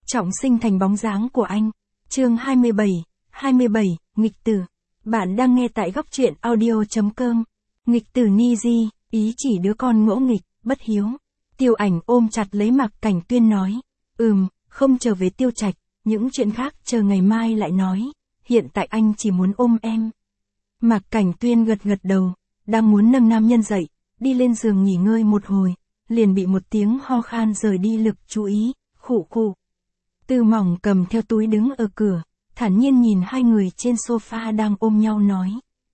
trọng sinh thành bóng dáng của anh. Chương 27, nghịch tử. Bạn đang nghe tại góc truyện audio.com. Nghịch tử Niji, ý chỉ đứa con ngỗ nghịch, bất hiếu. Tiêu Ảnh ôm chặt lấy Mạc Cảnh Tuyên nói. Không trở về Tiêu Trạch, những chuyện khác chờ ngày mai lại nói. Hiện tại anh chỉ muốn ôm em. Mạc Cảnh Tuyên gật đầu, đang muốn nâng nam nhân dậy, đi lên giường nghỉ ngơi một hồi, liền bị một tiếng ho khan rời đi lực chú ý, khụ. Tư Mỏng cầm theo túi đứng ở cửa, thản nhiên nhìn hai người trên sofa đang ôm nhau nói.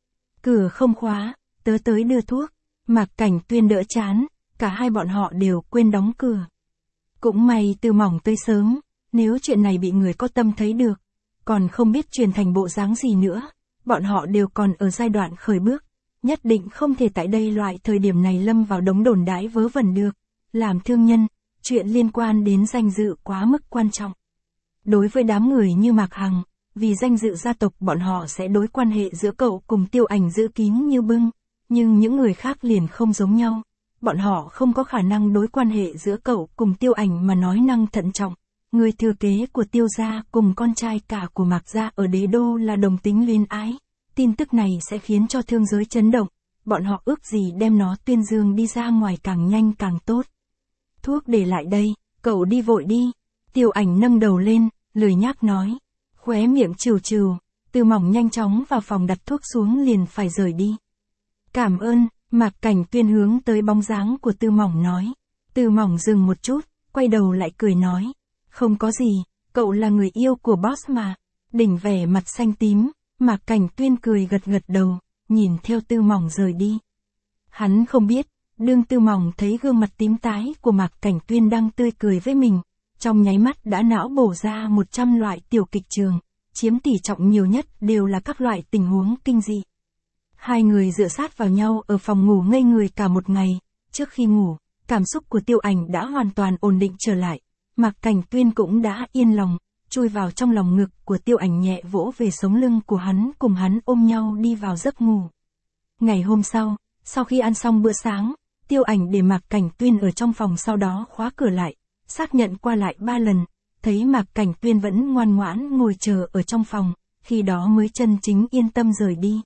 Cửa không khóa, tớ tới đưa thuốc. Mạc Cảnh Tuyên đỡ chán, cả hai bọn họ đều quên đóng cửa. Cũng may Tư Mỏng tới sớm, nếu chuyện này bị người có tâm thấy được, còn không biết truyền thành bộ dáng gì nữa, bọn họ đều còn ở giai đoạn khởi bước, nhất định không thể tại đây loại thời điểm này lâm vào đống đồn đãi vớ vẩn được. Làm thương nhân, chuyện liên quan đến danh dự quá mức quan trọng. Đối với đám người như Mạc Hằng, vì danh dự gia tộc bọn họ sẽ đối quan hệ giữa cậu cùng Tiêu Ảnh giữ kín như bưng, nhưng những người khác liền không giống nhau. Bọn họ không có khả năng đối quan hệ giữa cậu cùng Tiêu Ảnh mà nói năng thận trọng. Người thừa kế của Tiêu gia cùng con trai cả của Mạc gia ở đế đô là đồng tính luyến ái. Tin tức này sẽ khiến cho thương giới chấn động. Bọn họ ước gì đem nó tuyên dương đi ra ngoài càng nhanh càng tốt. Thuốc để lại đây, cậu đi vội đi. Tiêu Ảnh nâng đầu lên, lười nhác nói. Khóe miệng trừ. Tư Mỏng nhanh chóng vào phòng đặt thuốc xuống liền phải rời đi. Cảm ơn, Mạc Cảnh Tuyên hướng tới bóng dáng của Tư Mỏng nói. Tư Mỏng dừng một chút, quay đầu lại cười nói. Không có gì, cậu là người yêu của boss mà. Đỉnh vẻ mặt xanh tím, Mạc Cảnh Tuyên cười gật đầu, nhìn theo Tư Mỏng rời đi. Hắn không biết, đương Tư Mỏng thấy gương mặt tím tái của Mạc Cảnh Tuyên đang tươi cười với mình, trong nháy mắt đã não bổ ra 100 loại tiểu kịch trường, chiếm tỷ trọng nhiều nhất đều là các loại tình huống kinh dị. Hai người dựa sát vào nhau ở phòng ngủ ngây người cả một ngày, trước khi ngủ, cảm xúc của Tiêu Ảnh đã hoàn toàn ổn định trở lại, Mạc Cảnh Tuyên cũng đã yên lòng, chui vào trong lòng ngực của Tiêu Ảnh nhẹ vỗ về sống lưng của hắn cùng hắn ôm nhau đi vào giấc ngủ. Ngày hôm sau khi ăn xong bữa sáng, Tiêu Ảnh để Mạc Cảnh Tuyên ở trong phòng sau đó khóa cửa lại, xác nhận qua lại 3 lần, thấy Mạc Cảnh Tuyên vẫn ngoan ngoãn ngồi chờ ở trong phòng, khi đó mới chân chính yên tâm rời đi.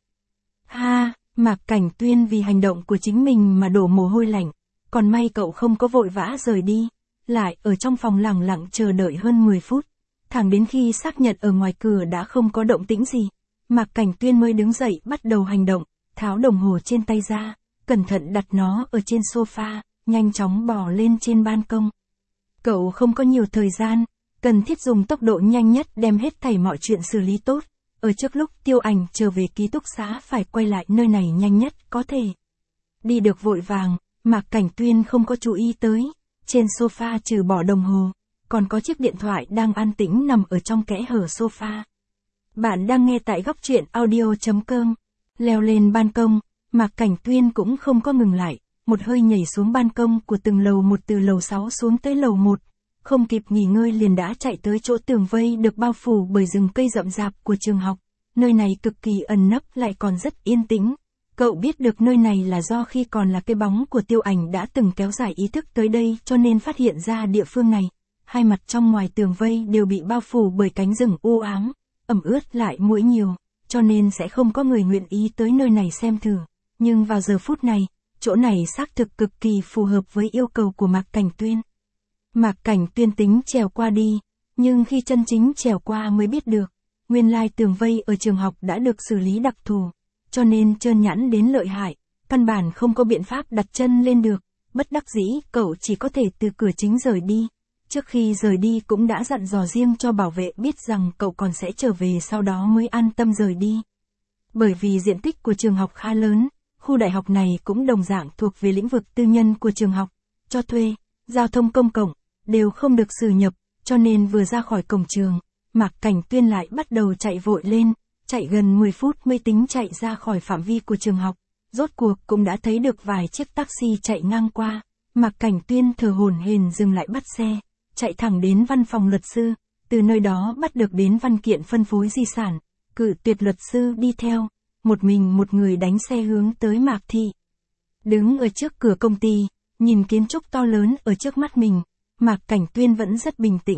Mạc Cảnh Tuyên vì hành động của chính mình mà đổ mồ hôi lạnh, còn may cậu không có vội vã rời đi, lại ở trong phòng lặng lặng chờ đợi hơn 10 phút, thẳng đến khi xác nhận ở ngoài cửa đã không có động tĩnh gì, Mạc Cảnh Tuyên mới đứng dậy bắt đầu hành động, tháo đồng hồ trên tay ra, cẩn thận đặt nó ở trên sofa, nhanh chóng bò lên trên ban công. Cậu không có nhiều thời gian, cần thiết dùng tốc độ nhanh nhất đem hết thảy mọi chuyện xử lý tốt. Ở trước lúc Tiêu Ảnh trở về ký túc xá phải quay lại nơi này nhanh nhất có thể. Đi được vội vàng, Mạc Cảnh Tuyên không có chú ý tới, trên sofa trừ bỏ đồng hồ, còn có chiếc điện thoại đang an tĩnh nằm ở trong kẽ hở sofa. Bạn đang nghe tại góc truyện audio.com. Leo lên ban công, Mạc Cảnh Tuyên cũng không có ngừng lại, một hơi nhảy xuống ban công của từng lầu một từ lầu 6 xuống tới lầu 1. Không kịp nghỉ ngơi liền đã chạy tới chỗ tường vây được bao phủ bởi rừng cây rậm rạp của trường học. Nơi này cực kỳ ẩn nấp lại còn rất yên tĩnh. Cậu biết được nơi này là do khi còn là cái bóng của Tiêu Ảnh đã từng kéo dài ý thức tới đây cho nên phát hiện ra địa phương này. Hai mặt trong ngoài tường vây đều bị bao phủ bởi cánh rừng u ám, ẩm ướt lại muỗi nhiều, cho nên sẽ không có người nguyện ý tới nơi này xem thử. Nhưng vào giờ phút này, chỗ này xác thực cực kỳ phù hợp với yêu cầu của Mạc Cảnh Tuyên. Mạc Cảnh Tuyên tính trèo qua đi, nhưng khi chân chính trèo qua mới biết được, nguyên lai tường vây ở trường học đã được xử lý đặc thù, cho nên trơn nhẵn đến lợi hại, căn bản không có biện pháp đặt chân lên được, bất đắc dĩ cậu chỉ có thể từ cửa chính rời đi. Trước khi rời đi cũng đã dặn dò riêng cho bảo vệ biết rằng cậu còn sẽ trở về sau đó mới an tâm rời đi. Bởi vì diện tích của trường học khá lớn, khu đại học này cũng đồng dạng thuộc về lĩnh vực tư nhân của trường học, cho thuê, giao thông công cộng, đều không được xử nhập, cho nên vừa ra khỏi cổng trường, Mạc Cảnh Tuyên lại bắt đầu chạy vội lên, chạy gần 10 phút mới tính chạy ra khỏi phạm vi của trường học, rốt cuộc cũng đã thấy được vài chiếc taxi chạy ngang qua, Mạc Cảnh Tuyên thở hổn hển dừng lại bắt xe, chạy thẳng đến văn phòng luật sư, từ nơi đó bắt được đến văn kiện phân phối di sản, cự tuyệt luật sư đi theo, một mình một người đánh xe hướng tới Mạc Thị. Đứng ở trước cửa công ty, nhìn kiến trúc to lớn ở trước mắt mình, Mạc Cảnh Tuyên vẫn rất bình tĩnh,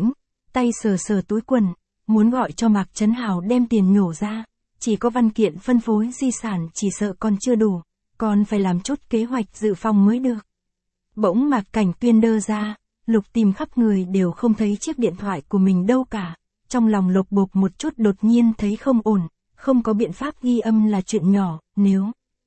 tay sờ sờ túi quần, muốn gọi cho Mạc Trấn Hào đem tiền nhổ ra, chỉ có văn kiện phân phối di sản chỉ sợ còn chưa đủ, còn phải làm chút kế hoạch dự phòng mới được. Bỗng Mạc Cảnh Tuyên đơ ra, lục tìm khắp người đều không thấy chiếc điện thoại của mình đâu cả, trong lòng lục bục một chút đột nhiên thấy không ổn, không có biện pháp ghi âm là chuyện nhỏ, nếu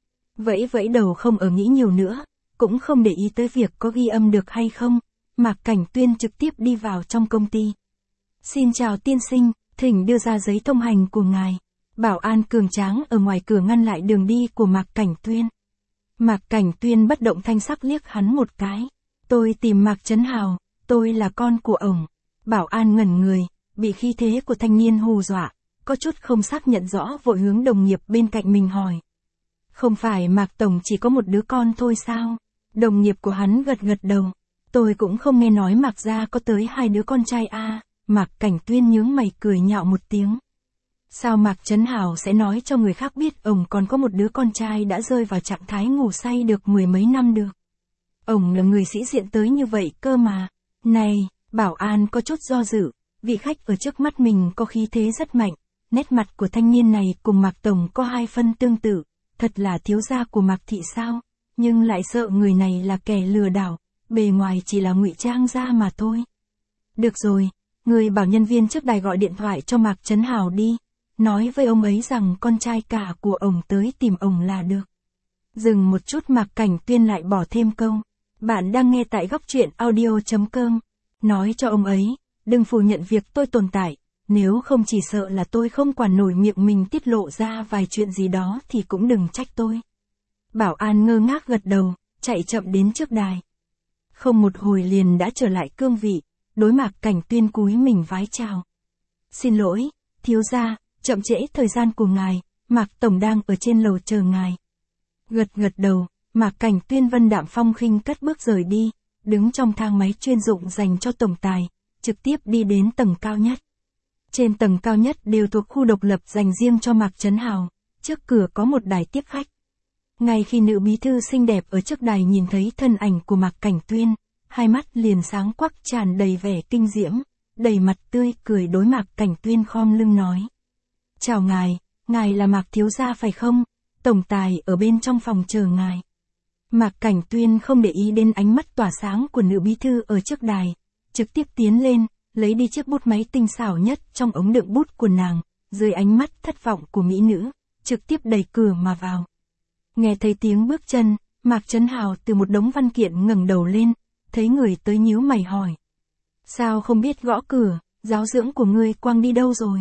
vẫy vẫy đầu không ở nghĩ nhiều nữa, cũng không để ý tới việc có ghi âm được hay không, Mạc Cảnh Tuyên trực tiếp đi vào trong công ty. Xin chào tiên sinh, thỉnh đưa ra giấy thông hành của ngài. Bảo an cường tráng ở ngoài cửa ngăn lại đường đi của Mạc Cảnh Tuyên. Mạc Cảnh Tuyên bất động thanh sắc liếc hắn một cái. Tôi tìm Mạc Trấn Hào, tôi là con của ổng. Bảo an ngẩn người, bị khí thế của thanh niên hù dọa, có chút không xác nhận rõ vội hướng đồng nghiệp bên cạnh mình hỏi. Không phải Mạc Tổng chỉ có một đứa con thôi sao? Đồng nghiệp của hắn gật gật đầu. Tôi cũng không nghe nói Mạc gia có tới 2 đứa con trai a. Mạc Cảnh Tuyên nhướng mày cười nhạo một tiếng. Sao Mạc Trấn Hào sẽ nói cho người khác biết ổng còn có một đứa con trai đã rơi vào trạng thái ngủ say được 10 mấy năm được? Ổng là người sĩ diện tới như vậy cơ mà. Này, bảo an có chút do dự, vị khách ở trước mắt mình có khí thế rất mạnh, nét mặt của thanh niên này cùng Mạc Tổng có 2 phân tương tự, thật là thiếu gia của Mạc Thị sao, nhưng lại sợ người này là kẻ lừa đảo, bề ngoài chỉ là ngụy trang ra mà thôi. Được rồi, người bảo nhân viên trước đài gọi điện thoại cho Mạc Trấn Hào đi, nói với ông ấy rằng con trai cả của ổng tới tìm ổng là được. Dừng một chút Mạc Cảnh Tuyên lại bỏ thêm câu, bạn đang nghe tại góc truyện audio.com, nói cho ông ấy, đừng phủ nhận việc tôi tồn tại, nếu không chỉ sợ là tôi không quản nổi miệng mình tiết lộ ra vài chuyện gì đó thì cũng đừng trách tôi. Bảo an ngơ ngác gật đầu, chạy chậm đến trước đài. Không một hồi liền đã trở lại cương vị, đối Mạc Cảnh Tuyên cúi mình vái chào. Xin lỗi, thiếu gia, chậm trễ thời gian của ngài, Mạc Tổng đang ở trên lầu chờ ngài. Gật gật đầu, Mạc Cảnh Tuyên vân đạm phong khinh cất bước rời đi, đứng trong thang máy chuyên dụng dành cho tổng tài, trực tiếp đi đến tầng cao nhất. Trên tầng cao nhất đều thuộc khu độc lập dành riêng cho Mạc Trấn Hào, trước cửa có một đài tiếp khách. Ngay khi nữ bí thư xinh đẹp ở trước đài nhìn thấy thân ảnh của Mạc Cảnh Tuyên, hai mắt liền sáng quắc tràn đầy vẻ kinh diễm, đầy mặt tươi cười đối Mạc Cảnh Tuyên khom lưng nói. Chào ngài là Mạc thiếu gia phải không? Tổng tài ở bên trong phòng chờ ngài. Mạc Cảnh Tuyên không để ý đến ánh mắt tỏa sáng của nữ bí thư ở trước đài, trực tiếp tiến lên, lấy đi chiếc bút máy tinh xảo nhất trong ống đựng bút của nàng, dưới ánh mắt thất vọng của mỹ nữ, trực tiếp đẩy cửa mà vào. Nghe thấy tiếng bước chân, Mạc Trấn Hào từ một đống văn kiện ngẩng đầu lên, thấy người tới nhíu mày hỏi. Sao không biết gõ cửa, giáo dưỡng của ngươi quang đi đâu rồi?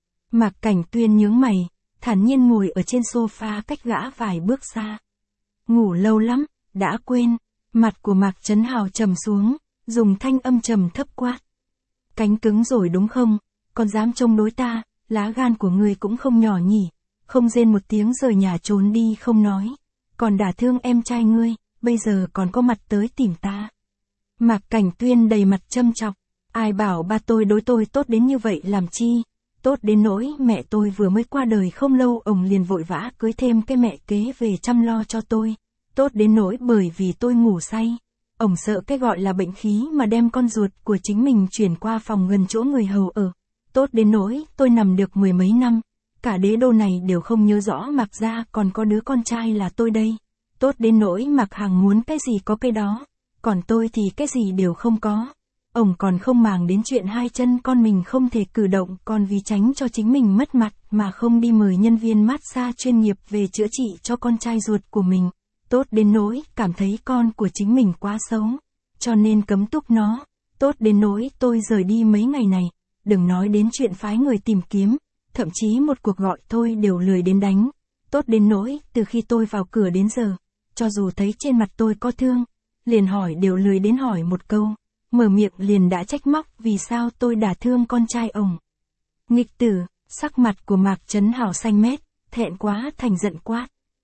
Mạc Cảnh Tuyên nhướng mày, thản nhiên ngồi ở trên sofa cách gã vài bước xa. Ngủ lâu lắm, đã quên. Mặt của Mạc Trấn Hào trầm xuống, dùng thanh âm trầm thấp quát. Cánh cứng rồi đúng không? Còn dám chống đối ta, lá gan của ngươi cũng không nhỏ nhỉ. Không rên một tiếng rời nhà trốn đi không nói. Còn đả thương em trai ngươi, bây giờ còn có mặt tới tìm ta. Mạc Cảnh Tuyên đầy mặt châm chọc. Ai bảo ba tôi đối tôi tốt đến như vậy làm chi? Tốt đến nỗi mẹ tôi vừa mới qua đời không lâu ông liền vội vã cưới thêm cái mẹ kế về chăm lo cho tôi. Tốt đến nỗi bởi vì tôi ngủ say. Ông sợ cái gọi là bệnh khí mà đem con ruột của chính mình chuyển qua phòng gần chỗ người hầu ở. Tốt đến nỗi tôi nằm được 10 mấy năm. Cả đế đô này đều không nhớ rõ Mạc gia còn có đứa con trai là tôi đây. Tốt đến nỗi Mạc Hằng muốn cái gì có cái đó. Còn tôi thì cái gì đều không có. Ông còn không màng đến chuyện hai chân con mình không thể cử động, còn vì tránh cho chính mình mất mặt mà không đi mời nhân viên massage chuyên nghiệp về chữa trị cho con trai ruột của mình. Tốt đến nỗi cảm thấy con của chính mình quá xấu, cho nên cấm túc nó. Tốt đến nỗi tôi rời đi mấy ngày này, đừng nói đến chuyện phái người tìm kiếm, thậm chí một cuộc gọi thôi đều lười đến đánh. Tốt đến nỗi từ khi tôi vào cửa đến giờ, cho dù thấy trên mặt tôi có thương, liền hỏi đều lười đến hỏi một câu. Mở miệng liền đã trách móc vì sao tôi đả thương con trai ông. Nghịch tử, sắc mặt của Mạc Trấn Hào xanh mét, thẹn quá thành giận quát.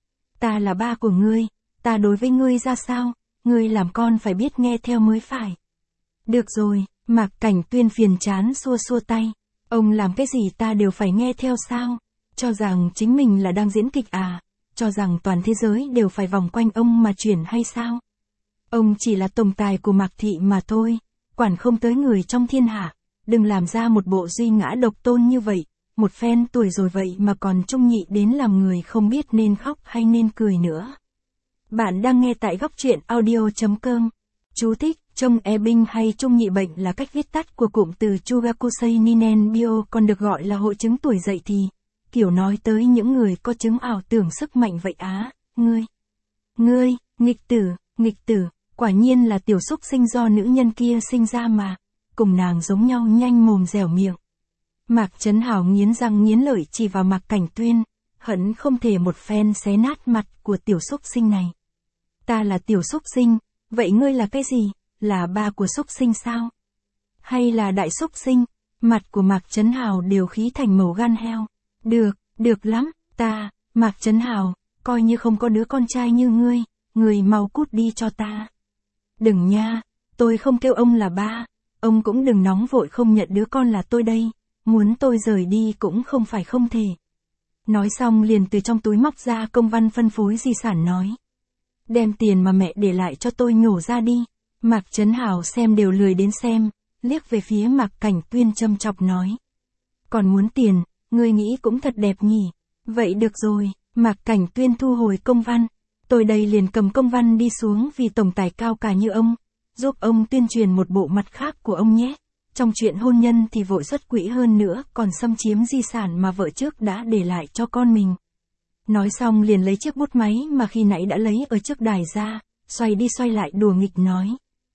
Ta là ba của ngươi, ta đối với ngươi ra sao, ngươi làm con phải biết nghe theo mới phải. Được rồi, Mạc Cảnh Tuyên phiền chán xua xua tay. Ông làm cái gì ta đều phải nghe theo sao? Cho rằng chính mình là đang diễn kịch à? Cho rằng toàn thế giới đều phải vòng quanh ông mà chuyển hay sao? Ông chỉ là tổng tài của Mạc Thị mà thôi, quản không tới người trong thiên hạ. đừng làm ra một bộ duy ngã độc tôn như vậy, một phen tuổi rồi vậy mà còn trung nhị đến làm người không biết nên khóc hay nên cười nữa. Bạn đang nghe tại góc truyện audio.com. Chú thích, trông e binh hay trung nhị bệnh là cách viết tắt của cụm từ Chugakusei Ninen Bio, còn được gọi là hội chứng tuổi dậy thì, kiểu nói tới những người có chứng ảo tưởng sức mạnh vậy á. Ngươi, nghịch tử, quả nhiên là tiểu xúc sinh do nữ nhân kia sinh ra mà, cùng nàng giống nhau nhanh mồm dẻo miệng. Mạc Trấn Hào nghiến răng nghiến lợi chỉ vào Mạc Cảnh Tuyên, hận không thể một phen xé nát mặt của tiểu xúc sinh này. Ta là tiểu xúc sinh, vậy ngươi là cái gì, là ba của xúc sinh sao? Hay là đại xúc sinh? Mặt của Mạc Trấn Hào đều khí thành màu gan heo. Được lắm, Mạc Trấn Hào, coi như không có đứa con trai như ngươi mau cút đi cho ta. Đừng nha, tôi không kêu ông là ba, ông cũng đừng nóng vội không nhận đứa con là tôi đây, muốn tôi rời đi cũng không phải không thể. Nói xong liền từ trong túi móc ra công văn phân phối di sản nói. Đem tiền mà mẹ để lại cho tôi nhổ ra đi. Mạc Trấn Hào xem đều lười đến xem, liếc về phía Mạc Cảnh Tuyên châm chọc nói. Còn muốn tiền, ngươi nghĩ cũng thật đẹp nhỉ. Vậy được rồi, Mạc Cảnh Tuyên thu hồi công văn. Tôi đây liền cầm công văn đi xuống vì tổng tài cao cả như ông, giúp ông tuyên truyền một bộ mặt khác của ông nhé. Trong chuyện hôn nhân thì vội xuất quỹ hơn nữa, còn xâm chiếm di sản mà vợ trước đã để lại cho con mình. Nói xong liền lấy chiếc bút máy mà khi nãy đã lấy ở trước đài ra, xoay đi xoay lại đùa nghịch nói.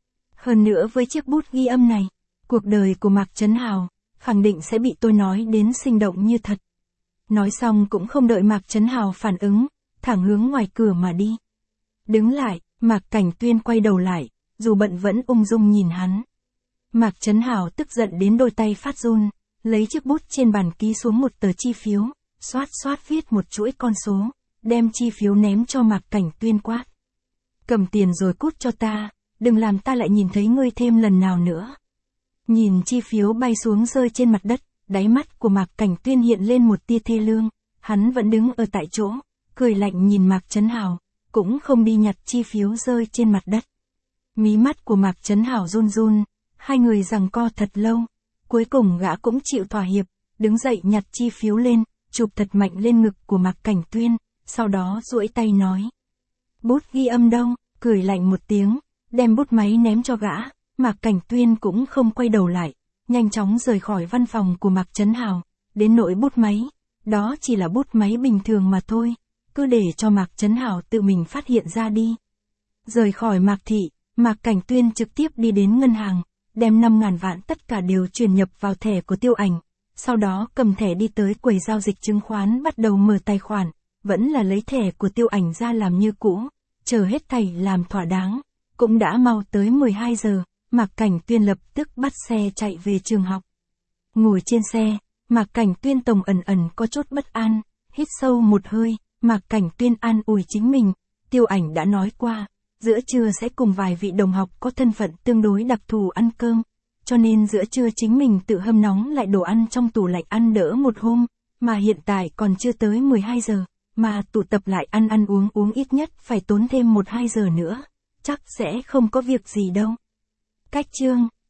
Hơn nữa với chiếc bút ghi âm này, cuộc đời của Mạc Trấn Hào, khẳng định sẽ bị tôi nói đến sinh động như thật. Nói xong cũng không đợi Mạc Trấn Hào phản ứng, thẳng hướng ngoài cửa mà đi. Đứng lại, Mạc Cảnh Tuyên quay đầu lại, dù bận vẫn ung dung nhìn hắn. Mạc Trấn Hào tức giận đến đôi tay phát run, lấy chiếc bút trên bàn ký xuống một tờ chi phiếu, xoát viết một chuỗi con số, đem chi phiếu ném cho Mạc Cảnh Tuyên quát. Cầm tiền rồi cút cho ta, đừng làm ta lại nhìn thấy ngươi thêm lần nào nữa. Nhìn chi phiếu bay xuống rơi trên mặt đất, đáy mắt của Mạc Cảnh Tuyên hiện lên một tia thê lương, hắn vẫn đứng ở tại chỗ, cười lạnh nhìn Mạc Trấn Hào, cũng không đi nhặt chi phiếu rơi trên mặt đất. Mí mắt của Mạc Trấn Hào run, hai người giằng co thật lâu, cuối cùng gã cũng chịu thỏa hiệp, đứng dậy nhặt chi phiếu lên, chụp thật mạnh lên ngực của Mạc Cảnh Tuyên, sau đó duỗi tay nói. Bút ghi âm đâu, cười lạnh một tiếng, đem bút máy ném cho gã, Mạc Cảnh Tuyên cũng không quay đầu lại, nhanh chóng rời khỏi văn phòng của Mạc Trấn Hào, đến nỗi bút máy, đó chỉ là bút máy bình thường mà thôi, cứ để cho Mạc Trấn Hào tự mình phát hiện ra đi. Rời khỏi Mạc Thị, Mạc Cảnh Tuyên trực tiếp đi đến ngân hàng, đem 5.000 vạn tất cả đều chuyển nhập vào thẻ của Tiêu Ảnh, sau đó cầm thẻ đi tới quầy giao dịch chứng khoán bắt đầu mở tài khoản, vẫn là lấy thẻ của Tiêu Ảnh ra làm như cũ, chờ hết thảy làm thỏa đáng, cũng đã mau tới 12 giờ, Mạc Cảnh Tuyên lập tức bắt xe chạy về trường học. Ngồi trên xe, Mạc Cảnh Tuyên tổng ẩn có chút bất an, hít sâu một hơi, Mạc Cảnh Tuyên an ủi chính mình, Tiêu Ảnh đã nói qua, giữa trưa sẽ cùng vài vị đồng học có thân phận tương đối đặc thù ăn cơm, cho nên giữa trưa chính mình tự hâm nóng lại đồ ăn trong tủ lạnh ăn đỡ một hôm, mà hiện tại còn chưa tới 12 giờ, mà tụ tập lại ăn uống ít nhất phải tốn thêm 1-2 giờ nữa, chắc sẽ không có việc gì đâu. Cách chương